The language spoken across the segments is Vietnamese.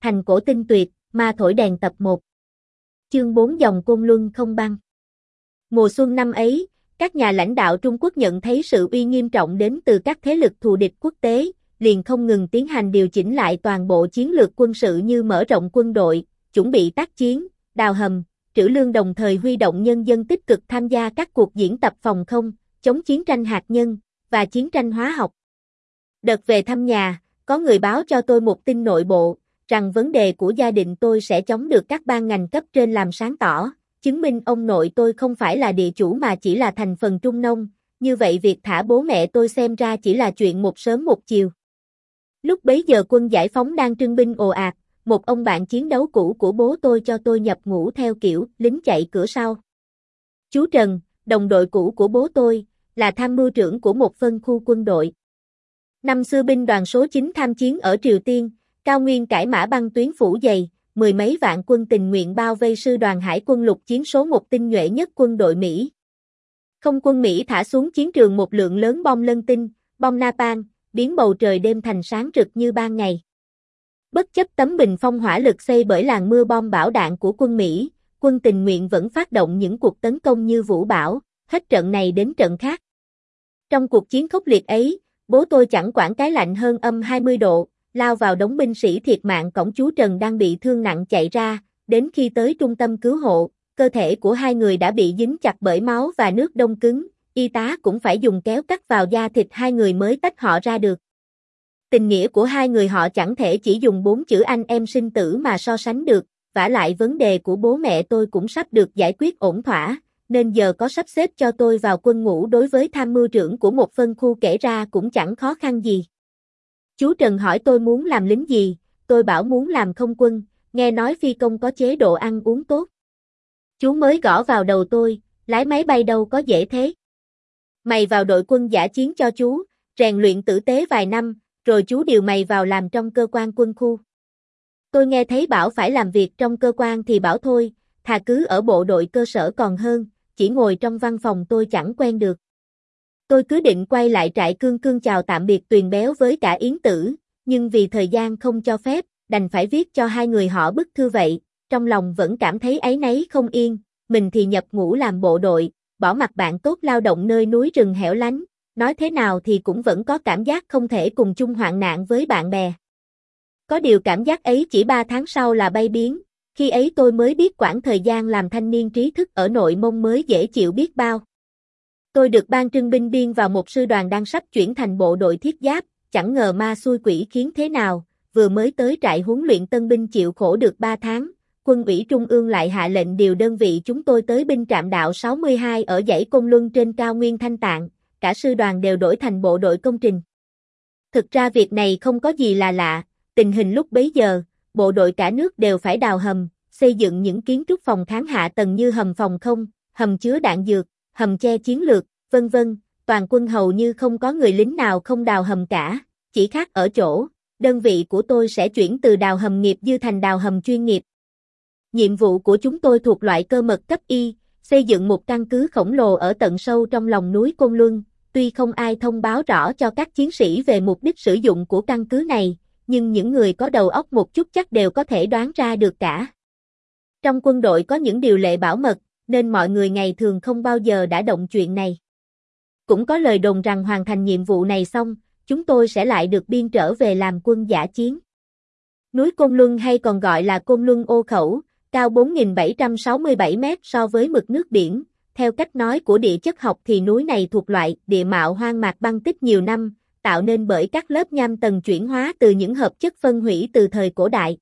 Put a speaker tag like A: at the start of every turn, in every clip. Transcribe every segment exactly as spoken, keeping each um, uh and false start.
A: Thành cổ tinh tuyệt, ma thổi đèn tập một. Chương bốn dòng côn luân không băng. Mùa xuân năm ấy, các nhà lãnh đạo Trung Quốc nhận thấy sự uy nghiêm trọng đến từ các thế lực thù địch quốc tế, liền không ngừng tiến hành điều chỉnh lại toàn bộ chiến lược quân sự như mở rộng quân đội, chuẩn bị tác chiến, đào hầm, trữ lương, đồng thời huy động nhân dân tích cực tham gia các cuộc diễn tập phòng không, chống chiến tranh hạt nhân và chiến tranh hóa học. Đợt về thăm nhà, có người báo cho tôi một tin nội bộ, rằng vấn đề của gia đình tôi sẽ chóng được các ban ngành cấp trên làm sáng tỏ, chứng minh ông nội tôi không phải là địa chủ mà chỉ là thành phần trung nông, như vậy việc thả bố mẹ tôi xem ra chỉ là chuyện một sớm một chiều. Lúc bấy giờ quân giải phóng đang trưng binh ồ ạt, một ông bạn chiến đấu cũ của bố tôi cho tôi nhập ngũ theo kiểu lính chạy cửa sau. Chú Trần, đồng đội cũ của bố tôi, là tham mưu trưởng của một phân khu quân đội. Năm xưa binh đoàn số chín tham chiến ở Triều Tiên, cao nguyên cải mã băng tuyến phủ dày, mười mấy vạn quân tình nguyện bao vây sư đoàn hải quân lục chiến số một tinh nhuệ nhất quân đội Mỹ. Không quân Mỹ thả xuống chiến trường một lượng lớn bom lân tinh, bom napalm, biến bầu trời đêm thành sáng rực như ban ngày. Bất chấp tấm bình phong hỏa lực xây bởi làn mưa bom bão đạn của quân Mỹ, quân tình nguyện vẫn phát động những cuộc tấn công như vũ bão, hết trận này đến trận khác. Trong cuộc chiến khốc liệt ấy, bố tôi chẳng quản cái lạnh hơn âm hai mươi độ, lao vào đống binh sĩ thiệt mạng cõng chú Trần đang bị thương nặng chạy ra, đến khi tới trung tâm cứu hộ, cơ thể của hai người đã bị dính chặt bởi máu và nước đông cứng, y tá cũng phải dùng kéo cắt vào da thịt hai người mới tách họ ra được. Tình nghĩa của hai người họ chẳng thể chỉ dùng bốn chữ anh em sinh tử mà so sánh được, vả lại vấn đề của bố mẹ tôi cũng sắp được giải quyết ổn thỏa, nên giờ có sắp xếp cho tôi vào quân ngũ đối với tham mưu trưởng của một phân khu kể ra cũng chẳng khó khăn gì. Chú Trần hỏi tôi muốn làm lính gì, tôi bảo muốn làm không quân, nghe nói phi công có chế độ ăn uống tốt. Chú mới gõ vào đầu tôi, lái máy bay đâu có dễ thế. Mày vào đội quân dã chiến cho chú, rèn luyện tử tế vài năm, rồi chú điều mày vào làm trong cơ quan quân khu. Tôi nghe thấy bảo phải làm việc trong cơ quan thì bảo thôi, thà cứ ở bộ đội cơ sở còn hơn, chỉ ngồi trong văn phòng tôi chẳng quen được. Tôi cứ định quay lại trại Cương Cương chào tạm biệt Tuyền Béo với cả Yến Tử, nhưng vì thời gian không cho phép, đành phải viết cho hai người họ bức thư vậy, trong lòng vẫn cảm thấy áy náy không yên, mình thì nhập ngũ làm bộ đội, bỏ mặc bạn tốt lao động nơi núi rừng hẻo lánh, nói thế nào thì cũng vẫn có cảm giác không thể cùng chung hoạn nạn với bạn bè. Có điều cảm giác ấy chỉ ba tháng sau là bay biến, khi ấy tôi mới biết quãng thời gian làm thanh niên trí thức ở Nội Mông mới dễ chịu biết bao. Tôi được ban trưng binh biên vào một sư đoàn đang sắp chuyển thành bộ đội thiết giáp, chẳng ngờ ma xui quỷ khiến thế nào, vừa mới tới trại huấn luyện tân binh chịu khổ được ba tháng, quân ủy trung ương lại hạ lệnh điều đơn vị chúng tôi tới binh trạm đạo sáu mươi hai ở dãy Côn Luân trên cao nguyên Thanh Tạng, cả sư đoàn đều đổi thành bộ đội công trình. Thực ra việc này không có gì là lạ, tình hình lúc bấy giờ, bộ đội cả nước đều phải đào hầm, xây dựng những kiến trúc phòng kháng hạ tầng như hầm phòng không, hầm chứa đạn dược, hầm che chiến lược, vân vân, toàn quân hầu như không có người lính nào không đào hầm cả, chỉ khác ở chỗ, đơn vị của tôi sẽ chuyển từ đào hầm nghiệp dư thành đào hầm chuyên nghiệp. Nhiệm vụ của chúng tôi thuộc loại cơ mật cấp Y, xây dựng một căn cứ khổng lồ ở tận sâu trong lòng núi Côn Luân, tuy không ai thông báo rõ cho các chiến sĩ về mục đích sử dụng của căn cứ này, nhưng những người có đầu óc một chút chắc đều có thể đoán ra được cả. Trong quân đội có những điều lệ bảo mật, nên mọi người ngày thường không bao giờ đã động chuyện này. Cũng có lời đồn rằng hoàn thành nhiệm vụ này xong, chúng tôi sẽ lại được biên trở về làm quân dã chiến. Núi Côn Luân hay còn gọi là Côn Luân Ô Khẩu, cao bốn nghìn bảy trăm sáu mươi bảy mét so với mực nước biển. Theo cách nói của địa chất học thì núi này thuộc loại địa mạo hoang mạc băng tích nhiều năm, tạo nên bởi các lớp nham tầng chuyển hóa từ những hợp chất phân hủy từ thời cổ đại.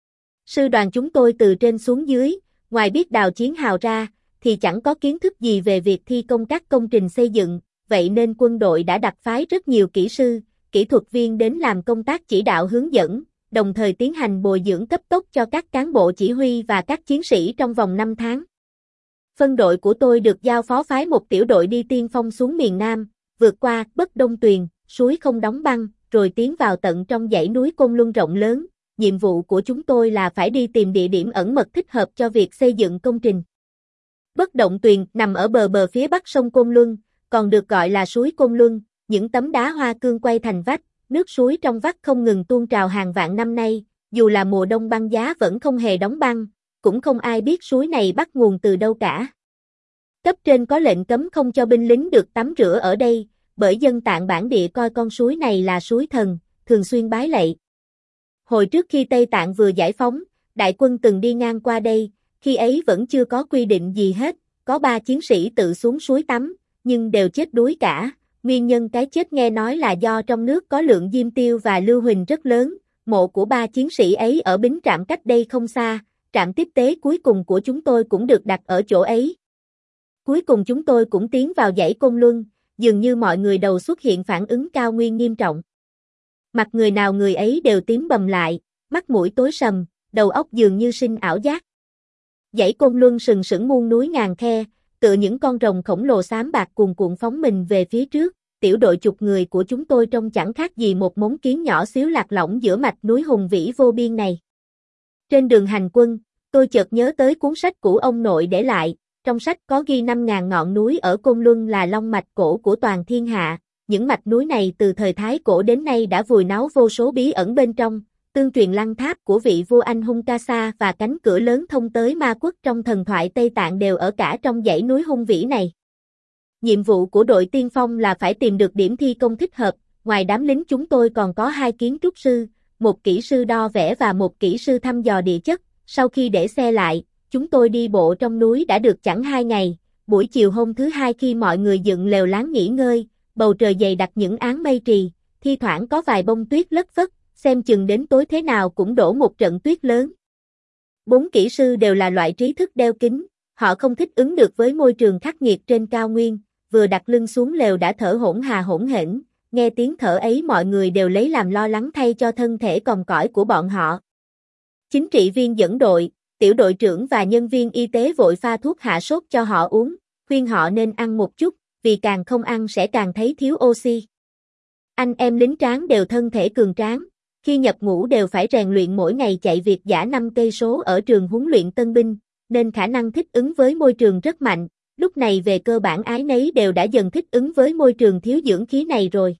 A: Sư đoàn chúng tôi từ trên xuống dưới, ngoài biết đào chiến hào ra, thì chẳng có kiến thức gì về việc thi công các công trình xây dựng, vậy nên quân đội đã đặc phái rất nhiều kỹ sư, kỹ thuật viên đến làm công tác chỉ đạo hướng dẫn, đồng thời tiến hành bồi dưỡng cấp tốc cho các cán bộ chỉ huy và các chiến sĩ trong vòng năm tháng. Phân đội của tôi được giao phó phái một tiểu đội đi tiên phong xuống miền Nam, vượt qua Bất Đông Tuyền, suối không đóng băng, rồi tiến vào tận trong dãy núi Côn Luân rộng lớn. Nhiệm vụ của chúng tôi là phải đi tìm địa điểm ẩn mật thích hợp cho việc xây dựng công trình. Bất Động Tuyền nằm ở bờ bờ phía bắc sông Côn Luân, còn được gọi là suối Côn Luân, những tấm đá hoa cương quay thành vách, nước suối trong vắt không ngừng tuôn trào hàng vạn năm nay, dù là mùa đông băng giá vẫn không hề đóng băng, cũng không ai biết suối này bắt nguồn từ đâu cả. Cấp trên có lệnh cấm không cho binh lính được tắm rửa ở đây, bởi dân Tạng bản địa coi con suối này là suối thần, thường xuyên bái lạy. Hồi trước khi Tây Tạng vừa giải phóng, đại quân từng đi ngang qua đây, khi ấy vẫn chưa có quy định gì hết, có ba chiến sĩ tự xuống suối tắm, nhưng đều chết đuối cả. Nguyên nhân cái chết nghe nói là do trong nước có lượng diêm tiêu và lưu huỳnh rất lớn. Mộ của ba chiến sĩ ấy ở Bính Trạm cách đây không xa, trạm tiếp tế cuối cùng của chúng tôi cũng được đặt ở chỗ ấy. Cuối cùng chúng tôi cũng tiến vào dãy Côn Luân, dường như mọi người đầu xuất hiện phản ứng cao nguyên nghiêm trọng. Mặt người nào người ấy đều tím bầm lại, mắt mũi tối sầm, đầu óc dường như sinh ảo giác. Dãy Côn Luân sừng sững muôn núi ngàn khe, tựa những con rồng khổng lồ xám bạc cuồn cuộn phóng mình về phía trước. Tiểu đội chục người của chúng tôi trông chẳng khác gì một mống kiến nhỏ xíu lạc lõng giữa mạch núi hùng vĩ vô biên này. Trên đường hành quân, tôi chợt nhớ tới cuốn sách của ông nội để lại, trong sách có ghi năm ngàn ngọn núi ở Côn Luân là long mạch cổ của toàn thiên hạ, những mạch núi này từ thời Thái Cổ đến nay đã vùi náu vô số bí ẩn bên trong, tương truyền lăng tháp của vị vua anh hung Kasa và cánh cửa lớn thông tới ma quốc trong thần thoại Tây Tạng đều ở cả trong dãy núi hung vĩ này. Nhiệm vụ của đội tiên phong là phải tìm được điểm thi công thích hợp, ngoài đám lính chúng tôi còn có hai kiến trúc sư, một kỹ sư đo vẽ và một kỹ sư thăm dò địa chất. Sau khi để xe lại, chúng tôi đi bộ trong núi đã được chẳng hai ngày. Buổi chiều hôm thứ hai khi mọi người dựng lều láng nghỉ ngơi, bầu trời dày đặc những áng mây trì, thi thoảng có vài bông tuyết lất phất, xem chừng đến tối thế nào cũng đổ một trận tuyết lớn. Bốn kỹ sư đều là loại trí thức đeo kính, họ không thích ứng được với môi trường khắc nghiệt trên cao nguyên, vừa đặt lưng xuống lều đã thở hổn hà hổn hển, nghe tiếng thở ấy mọi người đều lấy làm lo lắng thay cho thân thể còng cõi của bọn họ. Chính trị viên dẫn đội, tiểu đội trưởng và nhân viên y tế vội pha thuốc hạ sốt cho họ uống, khuyên họ nên ăn một chút, vì càng không ăn sẽ càng thấy thiếu oxy. Anh em lính tráng đều thân thể cường tráng, khi nhập ngũ đều phải rèn luyện mỗi ngày chạy việt dã năm cây số ở trường huấn luyện tân binh, nên khả năng thích ứng với môi trường rất mạnh, lúc này về cơ bản ái nấy đều đã dần thích ứng với môi trường thiếu dưỡng khí này rồi.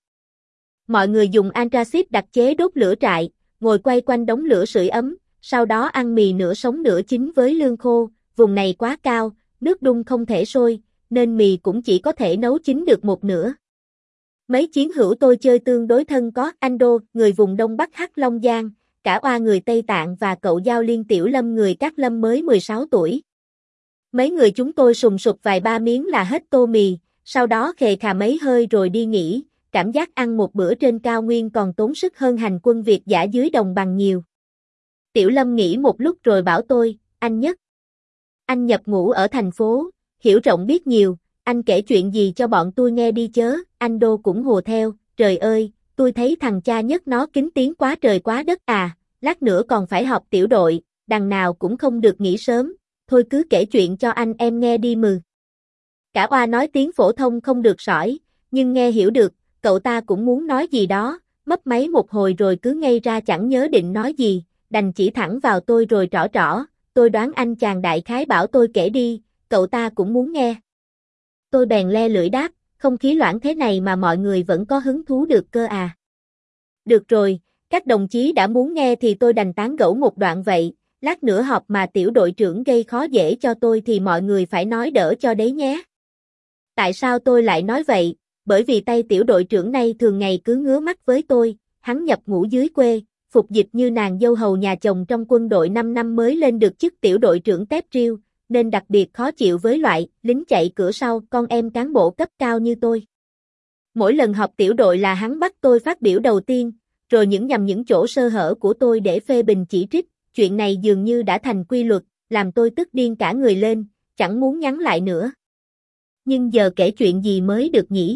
A: Mọi người dùng anthracite đặc chế đốt lửa trại, ngồi quay quanh đống lửa sưởi ấm, sau đó ăn mì nửa sống nửa chín với lương khô, vùng này quá cao, nước đun không thể sôi, nên mì cũng chỉ có thể nấu chín được một nửa. Mấy chiến hữu tôi chơi tương đối thân có anh Đô, người vùng Đông Bắc Hắc Long Giang, cả Oa người Tây Tạng và cậu Giao Liên Tiểu Lâm người Cát Lâm mới mười sáu tuổi. Mấy người chúng tôi sùng sục vài ba miếng là hết tô mì, sau đó khề khà mấy hơi rồi đi nghỉ, cảm giác ăn một bữa trên cao nguyên còn tốn sức hơn hành quân việt dã dưới đồng bằng nhiều. Tiểu Lâm nghĩ một lúc rồi bảo tôi, anh Nhất. Anh nhập ngũ ở thành phố, hiểu rộng biết nhiều, anh kể chuyện gì cho bọn tôi nghe đi chớ, anh Đô cũng hùa theo, trời ơi, tôi thấy thằng cha Nhất nó kín tiếng quá trời quá đất à, lát nữa còn phải họp tiểu đội, đằng nào cũng không được nghỉ sớm, thôi cứ kể chuyện cho anh em nghe đi mừ. Cả Oa nói tiếng phổ thông không được sỏi, nhưng nghe hiểu được, cậu ta cũng muốn nói gì đó, mấp máy một hồi rồi cứ ngây ra chẳng nhớ định nói gì, đành chỉ thẳng vào tôi rồi trỏ trỏ, tôi đoán anh chàng đại khái bảo tôi kể đi, cậu ta cũng muốn nghe. Tôi bèn le lưỡi đáp, không khí loãng thế này mà mọi người vẫn có hứng thú được cơ à. Được rồi, các đồng chí đã muốn nghe thì tôi đành tán gẫu một đoạn vậy, lát nữa họp mà tiểu đội trưởng gây khó dễ cho tôi thì mọi người phải nói đỡ cho đấy nhé. Tại sao tôi lại nói vậy? Bởi vì tay tiểu đội trưởng này thường ngày cứ ngứa mắt với tôi, hắn nhập ngũ dưới quê, phục dịch như nàng dâu hầu nhà chồng trong quân đội năm năm mới lên được chức tiểu đội trưởng tép riêu, nên đặc biệt khó chịu với loại lính chạy cửa sau con em cán bộ cấp cao như tôi. Mỗi lần họp tiểu đội là hắn bắt tôi phát biểu đầu tiên, rồi những nhằm những chỗ sơ hở của tôi để phê bình chỉ trích, chuyện này dường như đã thành quy luật, làm tôi tức điên cả người lên, chẳng muốn nhắn lại nữa. Nhưng giờ kể chuyện gì mới được nhỉ?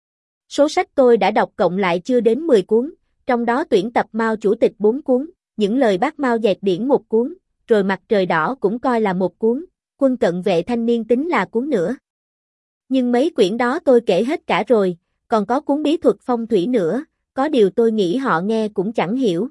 A: Số sách tôi đã đọc cộng lại chưa đến mười cuốn, trong đó tuyển tập Mao Chủ tịch bốn cuốn, những lời bác Mao dẹt điển một cuốn, rồi Mặt trời đỏ cũng coi là một cuốn, Quân cận vệ thanh niên tính là cuốn nữa. Nhưng mấy quyển đó tôi kể hết cả rồi, còn có cuốn bí thuật phong thủy nữa, có điều tôi nghĩ họ nghe cũng chẳng hiểu.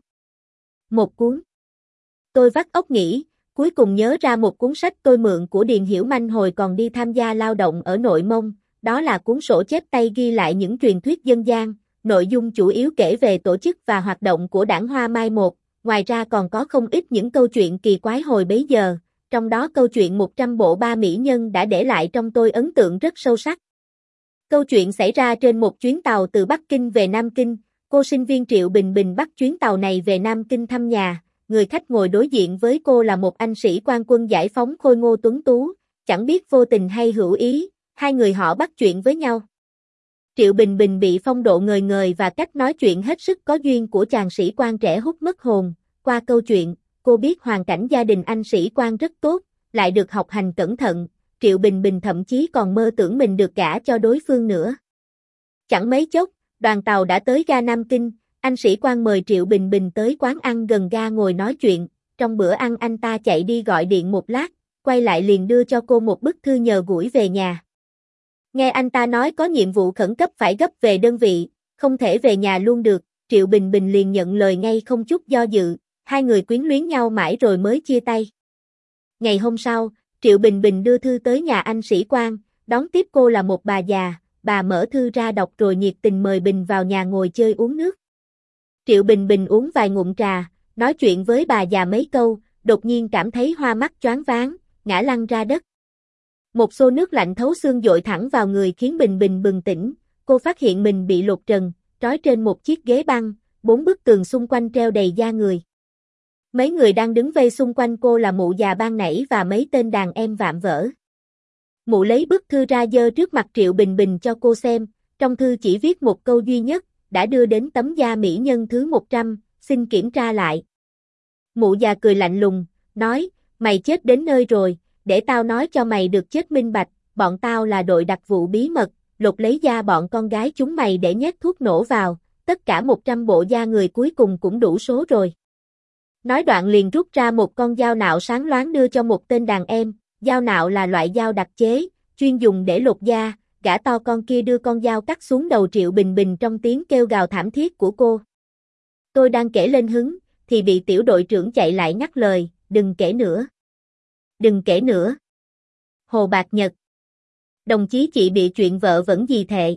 A: Một cuốn. Tôi vắt óc nghĩ, cuối cùng nhớ ra một cuốn sách tôi mượn của Điền Hiểu Manh hồi còn đi tham gia lao động ở Nội Mông, đó là cuốn sổ chép tay ghi lại những truyền thuyết dân gian, nội dung chủ yếu kể về tổ chức và hoạt động của đảng Hoa Mai một, ngoài ra còn có không ít những câu chuyện kỳ quái hồi bấy giờ, trong đó câu chuyện một trăm bộ ba mỹ nhân đã để lại trong tôi ấn tượng rất sâu sắc. Câu chuyện xảy ra trên một chuyến tàu từ Bắc Kinh về Nam Kinh, cô sinh viên Triệu Bình Bình bắt chuyến tàu này về Nam Kinh thăm nhà, người khách ngồi đối diện với cô là một anh sĩ quan quân giải phóng khôi ngô tuấn tú, chẳng biết vô tình hay hữu ý, hai người họ bắt chuyện với nhau. Triệu Bình Bình bị phong độ ngời ngời và cách nói chuyện hết sức có duyên của chàng sĩ quan trẻ hút mất hồn, qua câu chuyện, cô biết hoàn cảnh gia đình anh sĩ quan rất tốt, lại được học hành cẩn thận, Triệu Bình Bình thậm chí còn mơ tưởng mình được gả cho đối phương nữa. Chẳng mấy chốc, đoàn tàu đã tới ga Nam Kinh, anh sĩ quan mời Triệu Bình Bình tới quán ăn gần ga ngồi nói chuyện, trong bữa ăn anh ta chạy đi gọi điện một lát, quay lại liền đưa cho cô một bức thư nhờ gửi về nhà. Nghe anh ta nói có nhiệm vụ khẩn cấp phải gấp về đơn vị, không thể về nhà luôn được, Triệu Bình Bình liền nhận lời ngay không chút do dự, hai người quyến luyến nhau mãi rồi mới chia tay. Ngày hôm sau, Triệu Bình Bình đưa thư tới nhà anh sĩ quan, đón tiếp cô là một bà già, bà mở thư ra đọc rồi nhiệt tình mời Bình vào nhà ngồi chơi uống nước. Triệu Bình Bình uống vài ngụm trà, nói chuyện với bà già mấy câu, đột nhiên cảm thấy hoa mắt choáng váng, ngã lăn ra đất. Một xô nước lạnh thấu xương dội thẳng vào người khiến Bình Bình bừng tỉnh, cô phát hiện mình bị lột trần, trói trên một chiếc ghế băng, bốn bức tường xung quanh treo đầy da người. Mấy người đang đứng vây xung quanh cô là mụ già ban nãy và mấy tên đàn em vạm vỡ. Mụ lấy bức thư ra giơ trước mặt Triệu Bình Bình cho cô xem, trong thư chỉ viết một câu duy nhất, đã đưa đến tấm da mỹ nhân thứ một trăm, xin kiểm tra lại. Mụ già cười lạnh lùng, nói, mày chết đến nơi rồi, để tao nói cho mày được chết minh bạch, bọn tao là đội đặc vụ bí mật, lột lấy da bọn con gái chúng mày để nhét thuốc nổ vào, tất cả một trăm bộ da người cuối cùng cũng đủ số rồi. Nói đoạn liền rút ra một con dao nạo sáng loáng đưa cho một tên đàn em, dao nạo là loại dao đặc chế, chuyên dùng để lột da, gã to con kia đưa con dao cắt xuống đầu Triệu Bình Bình trong tiếng kêu gào thảm thiết của cô. Tôi đang kể lên hứng, thì bị tiểu đội trưởng chạy lại ngắt lời, đừng kể nữa. Đừng kể nữa. Hồ Bạc Nhật. Đồng chí chị bị chuyện vợ vẫn gì thệ.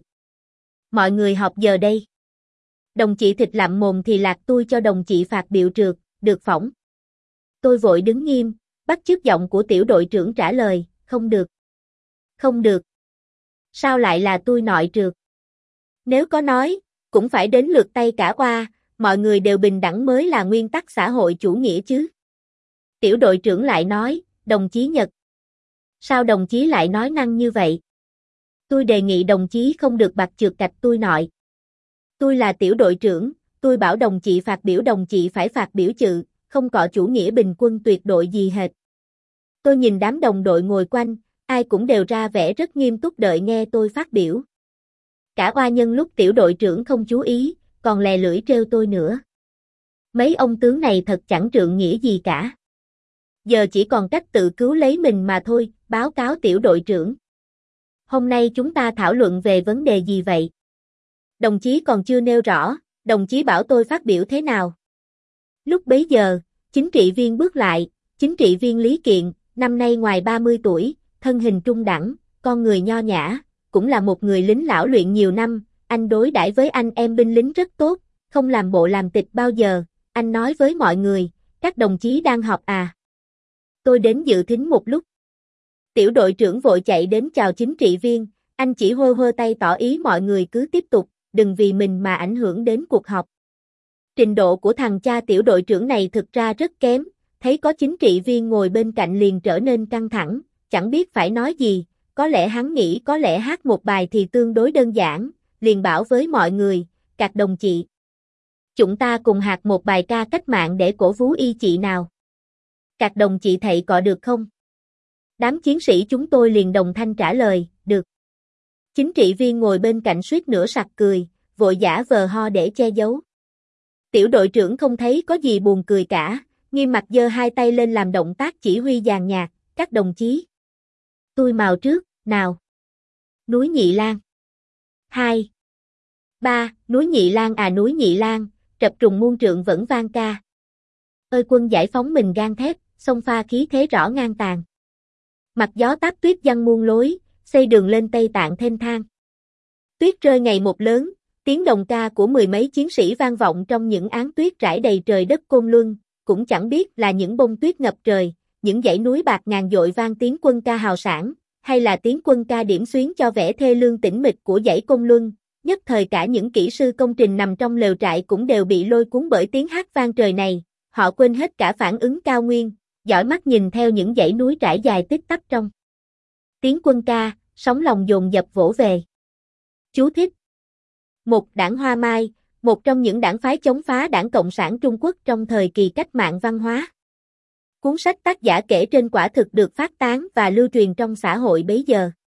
A: Mọi người họp giờ đây. Đồng chị thịt lặm mồm thì lạc tôi cho đồng chị phạt biểu trượt, được phỏng. Tôi vội đứng nghiêm, bắt chước giọng của tiểu đội trưởng trả lời, không được. Không được. Sao lại là tôi nội trượt? Nếu có nói, cũng phải đến lượt tay cả qua, mọi người đều bình đẳng mới là nguyên tắc xã hội chủ nghĩa chứ. Tiểu đội trưởng lại nói, đồng chí Nhật. Sao đồng chí lại nói năng như vậy? Tôi đề nghị đồng chí không được bạc trượt cạch tôi nội. Tôi là tiểu đội trưởng, tôi bảo đồng chị phạt biểu đồng chị phải phạt biểu chự, không có chủ nghĩa bình quân tuyệt đối gì hết. Tôi nhìn đám đồng đội ngồi quanh, ai cũng đều ra vẻ rất nghiêm túc đợi nghe tôi phát biểu. Cả oa nhân lúc tiểu đội trưởng không chú ý, còn lè lưỡi trêu tôi nữa. Mấy ông tướng này thật chẳng trượng nghĩa gì cả. Giờ chỉ còn cách tự cứu lấy mình mà thôi, báo cáo tiểu đội trưởng. Hôm nay chúng ta thảo luận về vấn đề gì vậy? Đồng chí còn chưa nêu rõ, đồng chí bảo tôi phát biểu thế nào? Lúc bấy giờ, chính trị viên bước lại, chính trị viên Lý Kiện, năm nay ngoài ba mươi tuổi, thân hình trung đẳng, con người nho nhã, cũng là một người lính lão luyện nhiều năm, anh đối đãi với anh em binh lính rất tốt, không làm bộ làm tịch bao giờ, anh nói với mọi người, các đồng chí đang họp à? Tôi đến dự thính một lúc. Tiểu đội trưởng vội chạy đến chào chính trị viên, anh chỉ hô hô tay tỏ ý mọi người cứ tiếp tục, đừng vì mình mà ảnh hưởng đến cuộc họp. Trình độ của thằng cha tiểu đội trưởng này thực ra rất kém, thấy có chính trị viên ngồi bên cạnh liền trở nên căng thẳng, chẳng biết phải nói gì, có lẽ hắn nghĩ có lẽ hát một bài thì tương đối đơn giản, liền bảo với mọi người, các đồng chị. Chúng ta cùng hát một bài ca cách mạng để cổ vũ y chị nào. Các đồng chị thầy có được không? Đám chiến sĩ chúng tôi liền đồng thanh trả lời, được. Chính trị viên ngồi bên cạnh suýt nửa sặc cười, vội giả vờ ho để che giấu. Tiểu đội trưởng không thấy có gì buồn cười cả, nghiêm mặt giơ hai tay lên làm động tác chỉ huy nhàn nhạt, các đồng chí. Tôi mào trước, nào. Núi Nhị Lan. Hai. Ba, núi Nhị Lan à núi Nhị Lan, trập trùng muôn trượng vẫn vang ca. Ơi quân giải phóng mình gan thép, sông pha khí thế rõ ngang tàn. Mặt gió táp tuyết giăng muôn lối, xây đường lên Tây Tạng thênh thang. Tuyết rơi ngày một lớn, Tiếng đồng ca của mười mấy chiến sĩ vang vọng trong những áng tuyết rải đầy trời đất Côn Luân, cũng chẳng biết là những bông tuyết ngập trời, những dãy núi bạc ngàn dội vang tiếng quân ca hào sảng, hay là tiếng quân ca điểm xuyến cho vẻ thê lương tĩnh mịch của dãy Côn Luân. Nhất thời cả những kỹ sư công trình nằm trong lều trại cũng đều bị lôi cuốn bởi tiếng hát vang trời này, họ quên hết cả phản ứng cao nguyên, dõi mắt nhìn theo những dãy núi trải dài tích tắp trong tiếng quân ca, sóng lòng dồn dập vỗ về. Chú thích: Một đảng Hoa Mai, một trong những đảng phái chống phá Đảng Cộng sản Trung Quốc trong thời kỳ cách mạng văn hóa. Cuốn sách tác giả kể trên quả thực được phát tán và lưu truyền trong xã hội bấy giờ.